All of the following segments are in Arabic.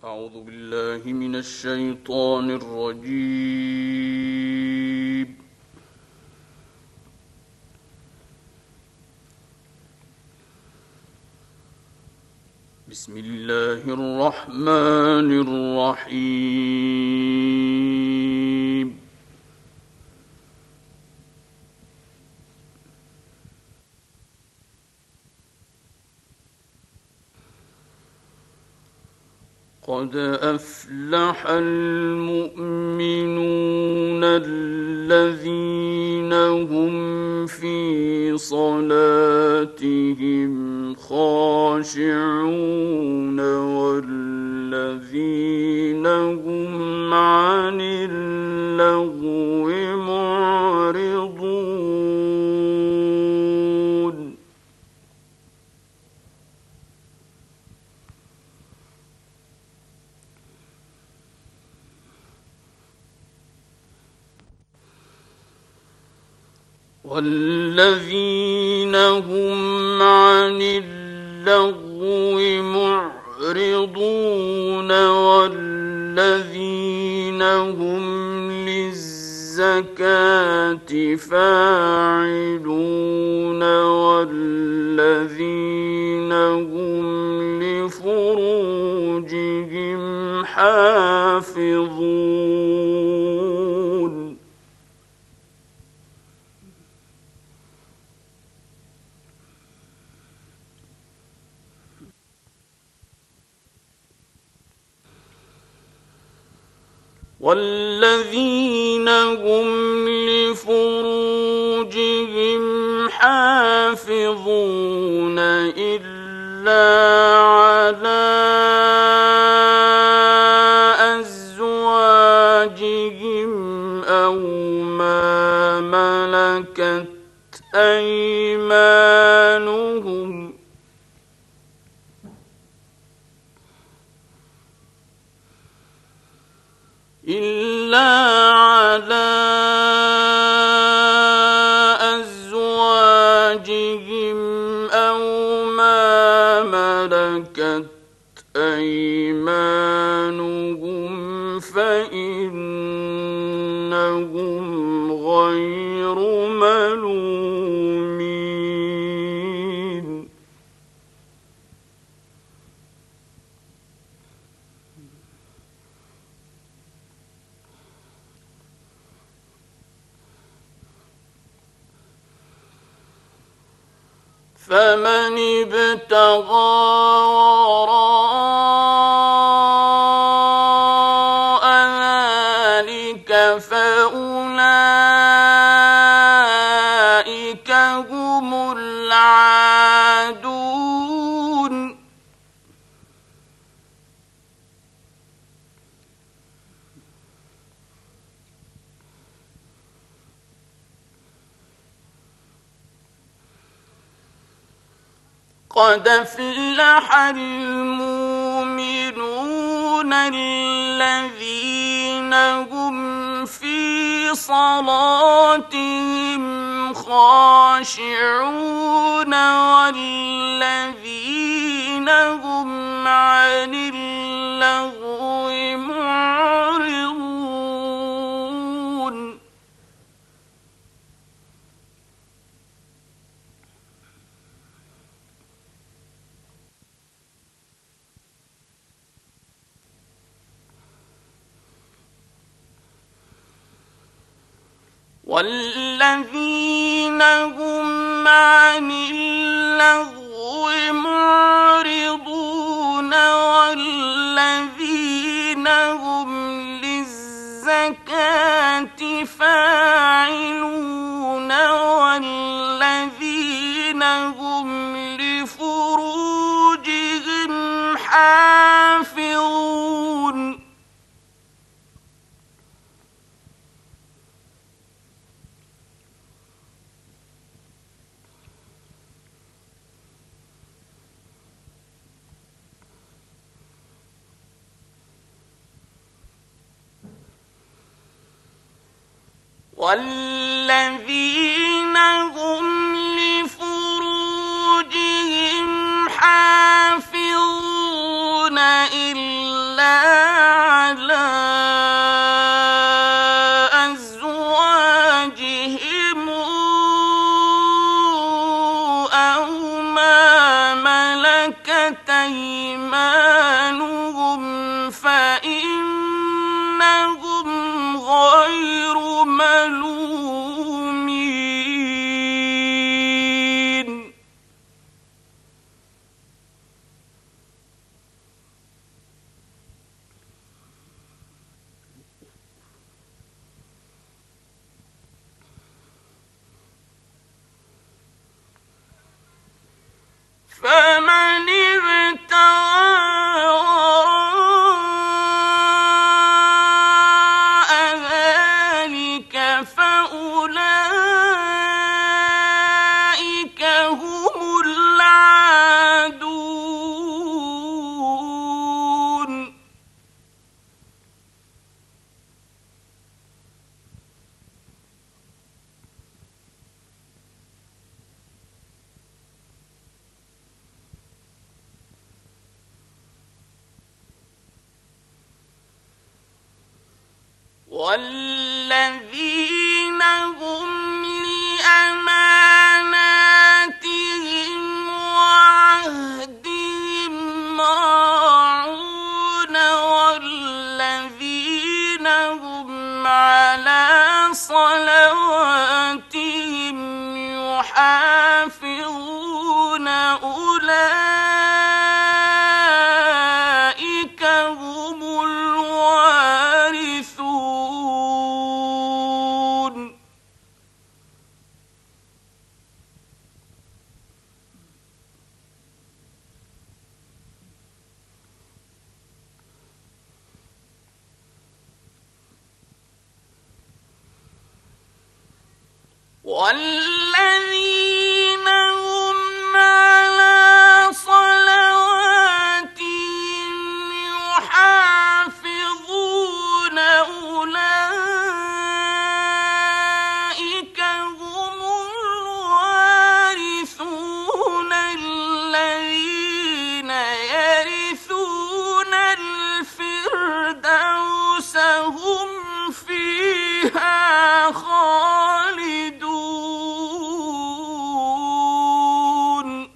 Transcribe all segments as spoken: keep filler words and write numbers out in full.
أعوذ بالله من الشيطان الرجيم. بسم الله الرحمن الرحيم. قد أفلح المؤمنون الذين هم في صلاتهم خاشعون والذين هم عن اللغو معرضون. والذين هم عن اللغو معرضون والذين هم للزكاة فاعلون والذين هم لفروجهم حافظون. والذين هم لفروجهم حافظون إلا على أزواجهم أو ما ملكت أيمانهم إلا على أزواجهم أو ما ملكت أيمانهم فإنهم غير ملومين. فمن ابتغى وراء ذلك فأولئك هم العادون. قد أفلح المؤمنون الذين هم في صلاتهم خاشعون والذين هم عن اللغو معرضون. والذين هم عن اللغو معرضون والذين هم للزكاة فاعلون والذين هم لفروجهم حافظون. والذين هم لفروجهم حافظون إلا فمن ابتغى وراء ذلك فأولئك هم العادون. والذين هم لأماناتهم وعهدهم راعون والذين هم على صلواتهم يحافظون أولئك هم الوارثون. والذين هم على صلواتهم يحافظون أولئك هم الوارثون الذين يرثون الفردوس هم فيها خالدون.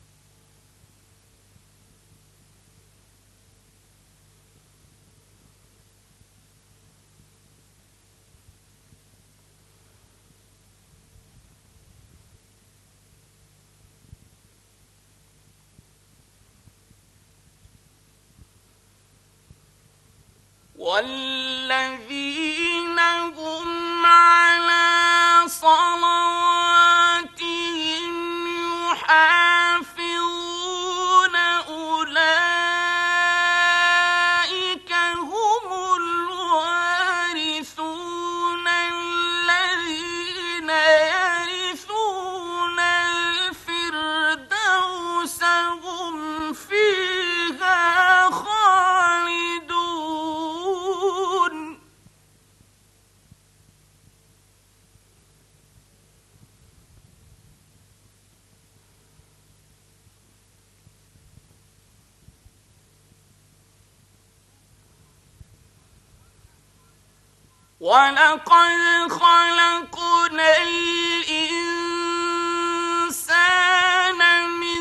والذين هم على صلواتهم يحافظون أولئك هم الوارثون الذين يرثون الفردوس هم فيها خالدون. ولقد خلقنا الإنسان من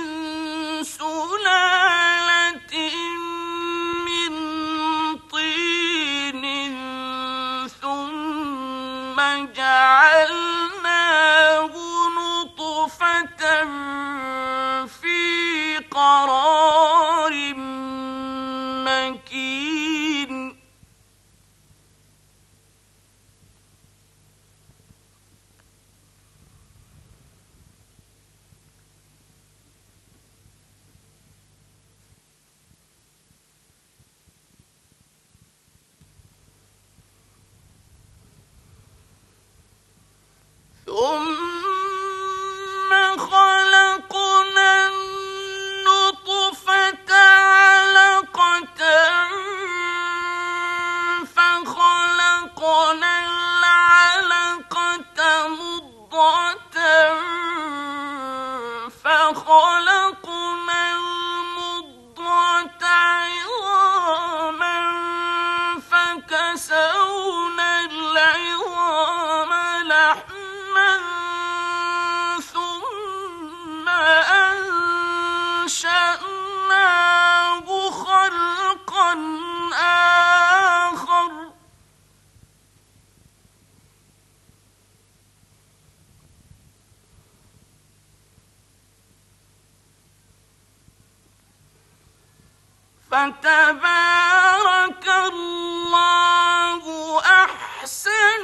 سلالة من طين ثم جعلناه نطفة في قرار مكين. ثم خلقنا النطفة علقة فخلقنا العلقة مضغة فخلقنا المضغة عظاما فكسونا العظام لحما ثم أنشأناه خلقا آخر. فتبارك الله أحسن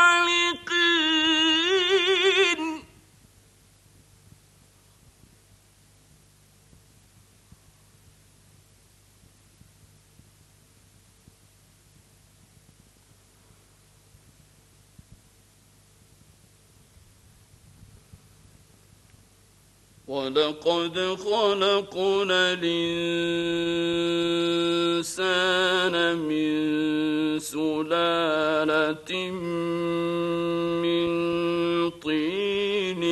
الخالقين. وَلَقَدْ خَلَقْنَا الْإِنسَانَ مِنْ سُلَالَةٍ مِنْ طِينٍ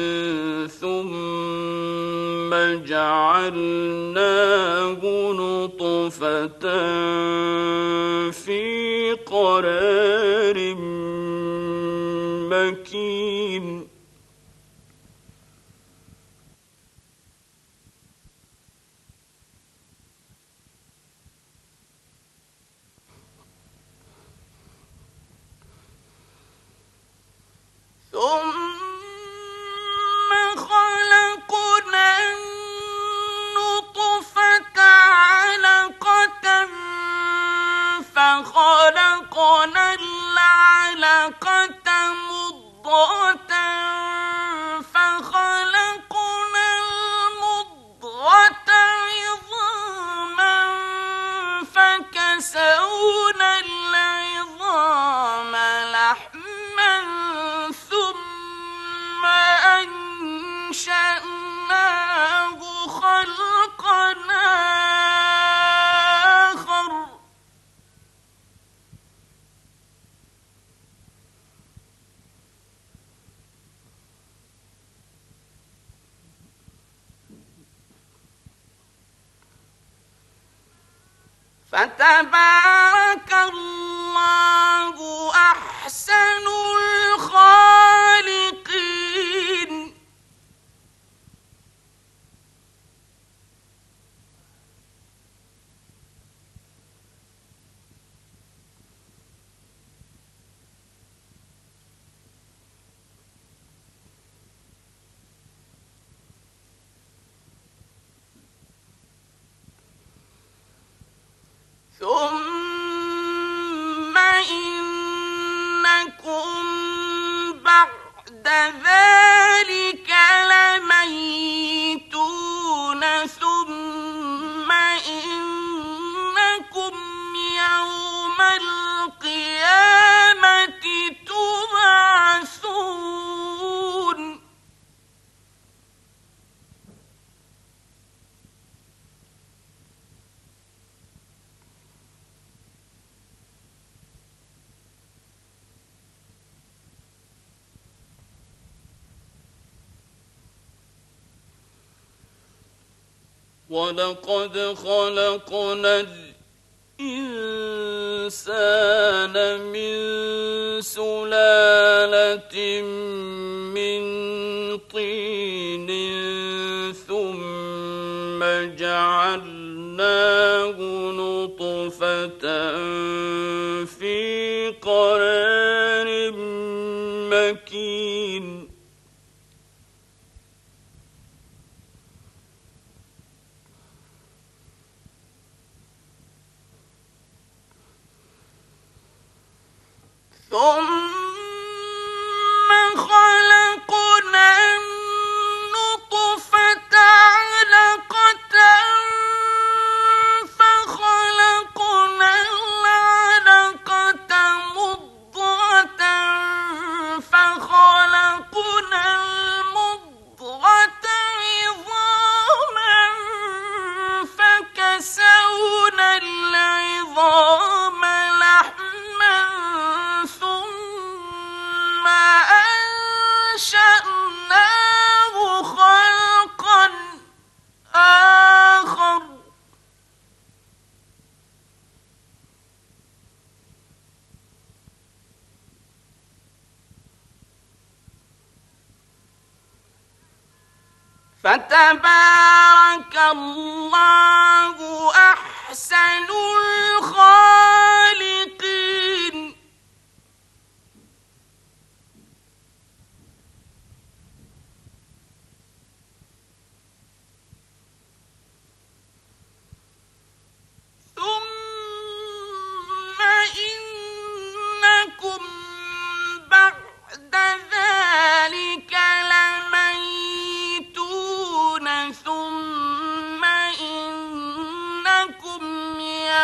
ثُمَّ جَعَلْنَاهُ نُطْفَةً فِي قَرَارٍ مَكِينٍ ثم خلقنا النطفة علقة فخلقنا العلقة مضغة فخلقنا المضغة عظاما فكسونا العظام لحما ثم أنشأناه خلقا آخر فتبارك الله أحسن الخالقين. ثم إنكم بعد ذلك لميتون ثم إنكم يوم القيامة تبعثون. وَلَقَدْ خَلَقْنَا الْإِنسَانَ مِنْ سُلَالَةٍ مِنْ طِينٍ ثُمَّ جَعَلْنَاهُ نُطْفَةً فِي قَرَارٍ مَكِينٍ. ثم خلقنا النطفة علقة فخلقنا العلقة مضغة فخلقنا المضغة عظاما فكسونا العظام لحما ثم أنشأناه خلقا آخر فتبارك الله أحسن الخالقين. ثم إنكم بعد ذلك لميتون ثم إنكم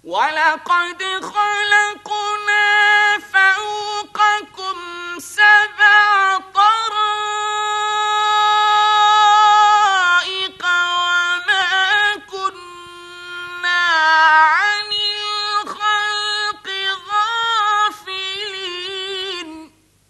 ولقد خلقنا فوقكم سبع طرائق وما كنا عن الخلق غافلين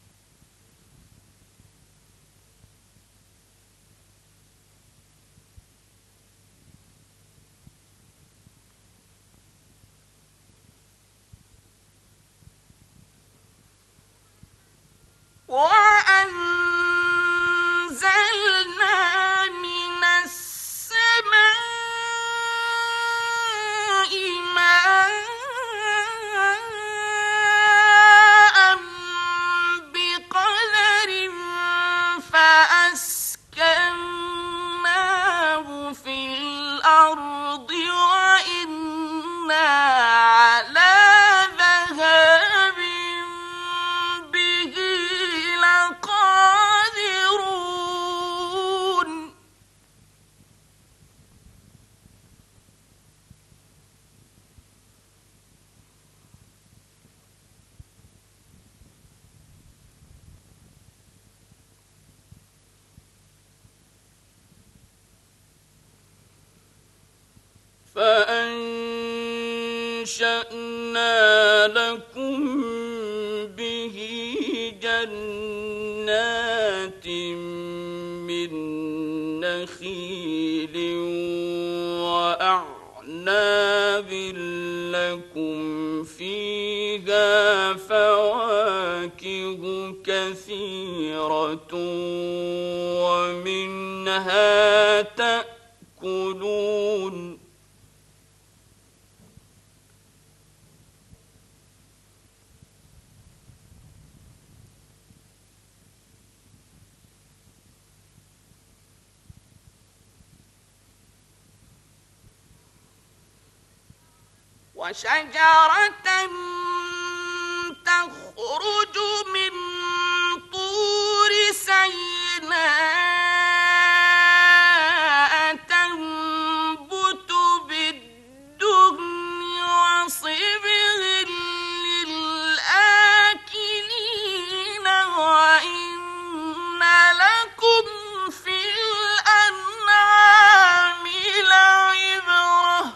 وأنزلنا من السماء ماء بقدر فأسكناه في الأرض وإنا على ذهاب به لقادرون فأنشأنا لكم به جنات من نخيل وأعناب لكم فيها فواكه كثيرة ومنها تأكلون وشجرة تخرج من طور سيناء تنبت بالدهن وصبغ للآكلين وإن لكم في الأنعام لعبرة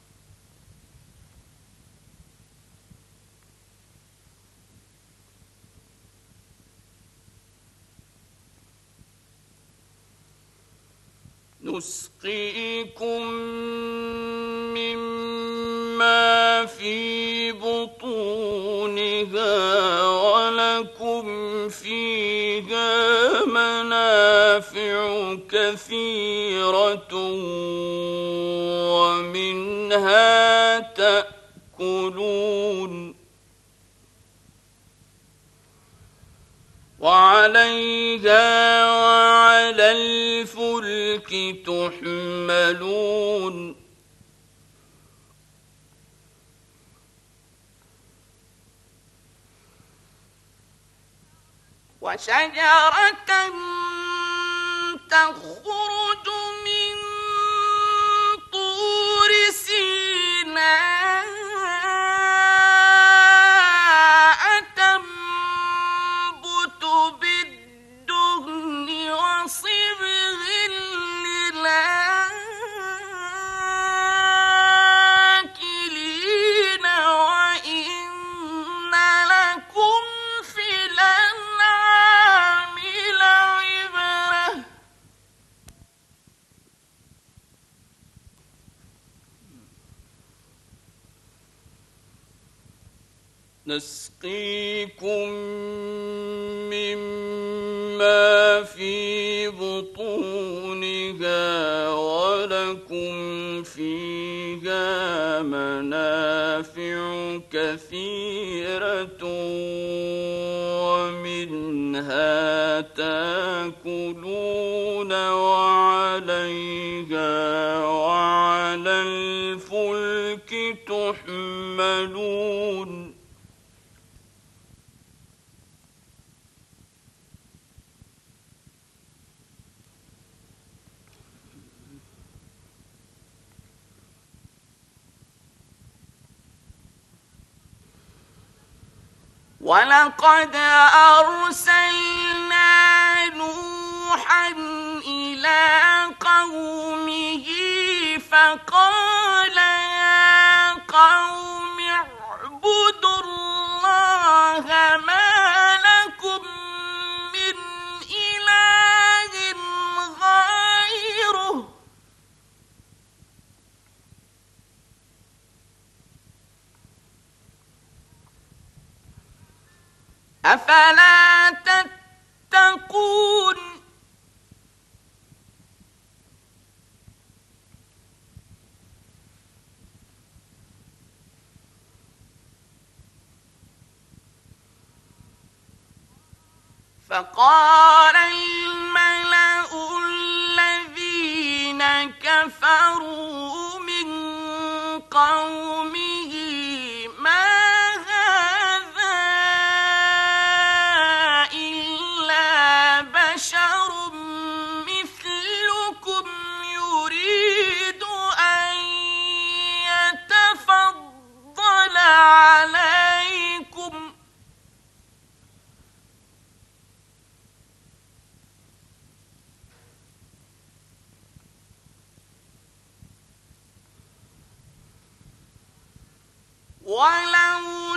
نسقيكم مما في بطونها ولكم فيها منافع كثيرة ومنها تأكلون وعليها وعلى الفلك تحملون وشجرة تخرج من طور سيناء تنبت بالدهن وصبغ للآكلين وإن لكم في الأنعام لعبرة نسقيكم مما في بطونها ولكم فيها منافع كثيرة ومنها تأكلون وعليها وعلى الفلك تحملون ولقد أرسلنا نوحا إلى قومه فقال يا قوم اعبدوا الله ما لكم من إله غيره أفلا تتقون فقال الملأ الذين كفروا من قومه ما هذا إلا بشر مثلكم يريد أن يتفضل عليكم ولو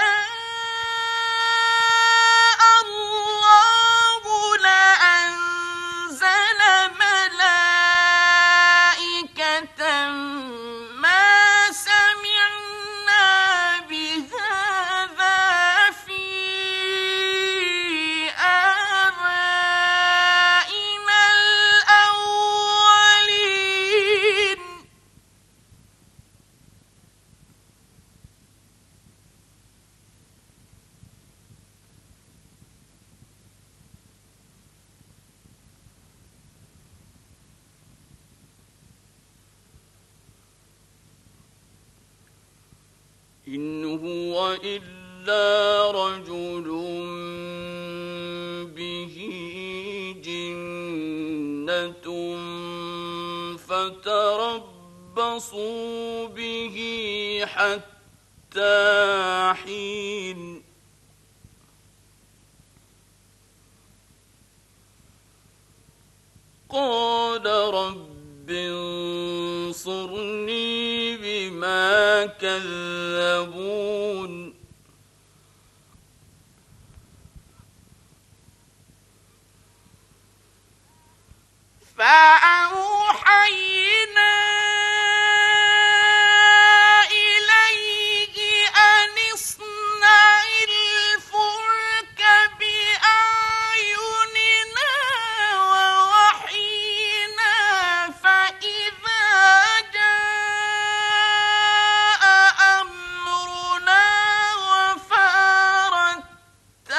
شاء الله لأنزل ملائكة ما سمعنا بهذا في آبائنا الأولين إن هو إلا رجل به جنة فتربصوا به حتى حين قال رب انصرني بما كذبون فأوحينا إليه أن اصنع الفلك بأعيننا ووحينا فإذا جاء أمرنا وفارت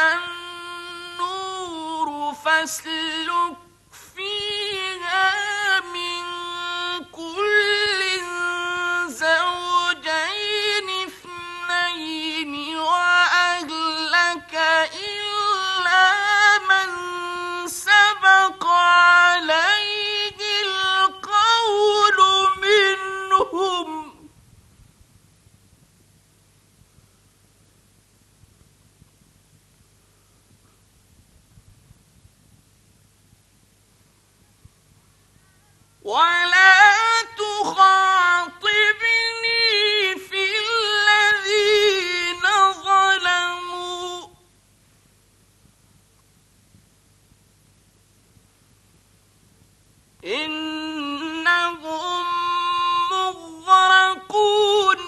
النور فاسلك فيها من كل زوجين اثنين وأهلك إلا من سبق عليه القول منهم ولا تخاطبني في الذين ظلموا إنهم مغرقون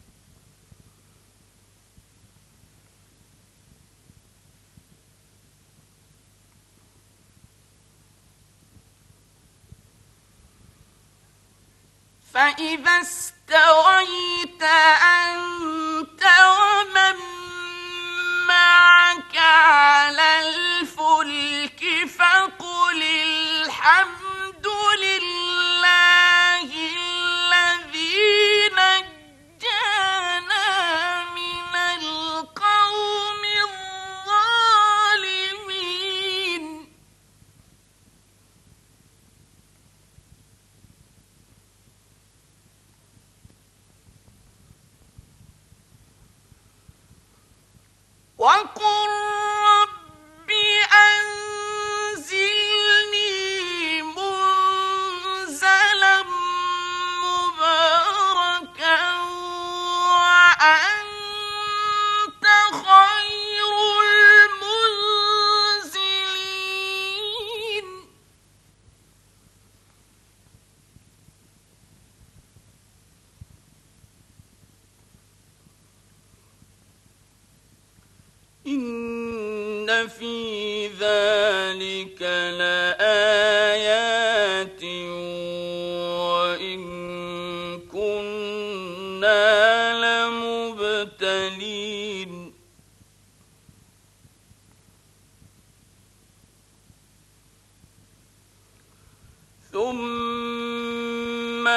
فإذا استويت أنت ومن معك على الفلك فقل الحمد لله الذي نجانا من القوم الظالمين وقل رب أنزلني منزلا مباركا وأنت خير المنزلين. إن في ذلك لآيات وإن كنا لمبتلين. ثم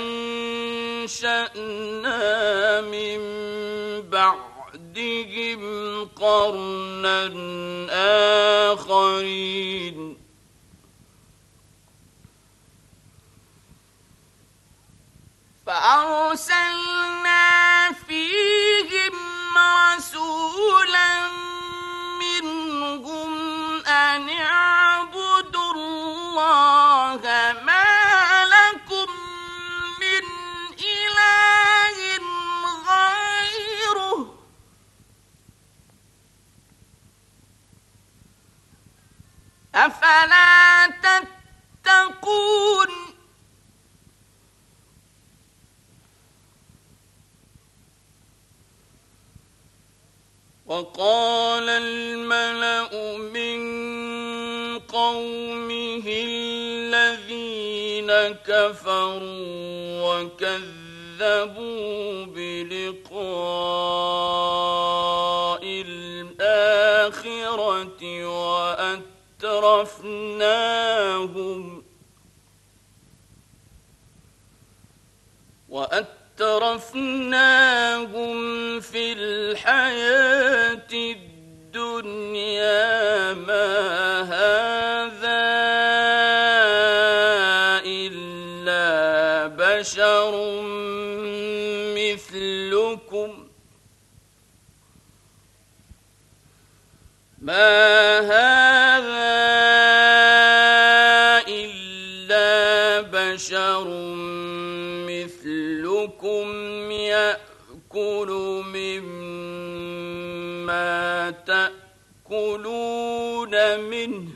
أنشأنا من بعدهم قرنا آخرين فأرسلنا فيهم رسولا منهم أن اعبدوا الله ما لكم من إله غيره أفلا تتقون. وقال الملأ من قومه الذين كفروا وكذبوا بلقاء الآخرة وأترفناهم وأترفناهم في الحياة الدنيا ما هذا إلا بشر مثلكم ما هذا إلا بشر مثلكم يأكل مما تأكلون منه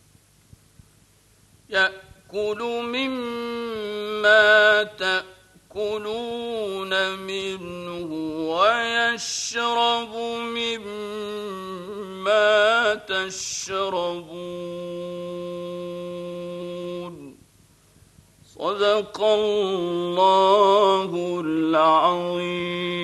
يأكل مما تأكلون منه ويشرب مما تشربون. صدق الله العظيم.